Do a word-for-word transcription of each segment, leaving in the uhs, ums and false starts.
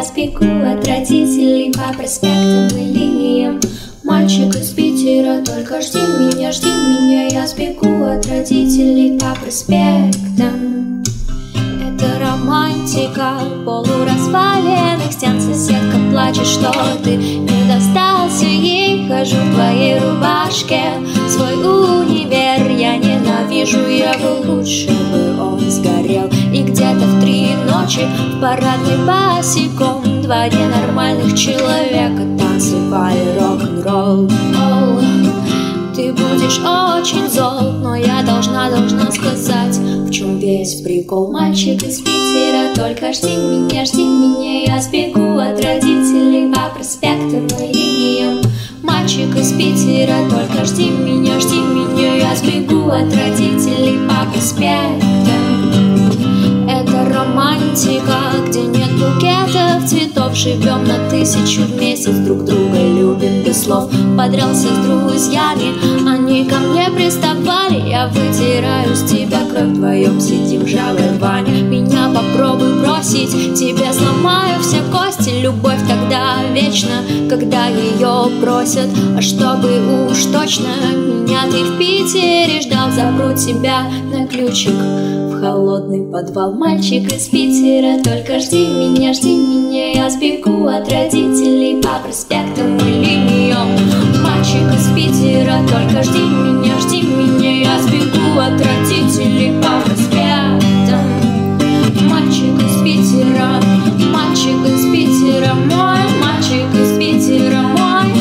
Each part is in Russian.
я сбегу от родителей по проспектам и линиям. Мальчик из Питера, только жди меня, жди меня, я сбегу от родителей по проспектам. Это романтика полуразваленных стен. Соседка плачет, что ты не достался ей. Хожу в твоей рубашке, свой универ я ненавижу. Я бы лучше бы он сгорел. И где-то в три ночи в парадной босиком два ненормальных человека танцевали рок-н-ролл. Оу, ты будешь очень зол, но я должна, должна сказать, в чем весь прикол. Мальчик из Питера, только жди меня, жди меня, я сбегу от родителей по проспектам и линиям. Мальчик из Питера, только жди меня, жди меня, я сбегу от родителей по проспектам. Это романтика, где нет букетов цветов. Живем на тысячу в месяц, друг друга любим без слов. Подрался с друзьями, они ко мне приставали. Я вытираю с тебя кровь, вдвоем сидим, жалуя Ваня. Меня попробуй бросить, тебе сломаю все кости. Любовь тогда вечна, когда ее просят. А чтобы уж точно меня ты в Питере ждал, запру тебя на ключик в холодный подвал. Мальчик из Питера, только жди меня, жди меня, я сбегу от родителей по проспектам и линиям. Мальчик из Питера, только жди меня, жди меня, я сбегу от родителей по проспектам. Мальчик из Питера, мальчик из Питера мой, мальчик из Питера мой.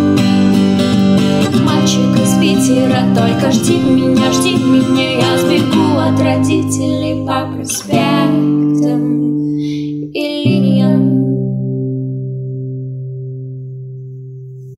Мальчик из Питера, только жди меня, жди меня, я сбегу от родителей по проспектам. И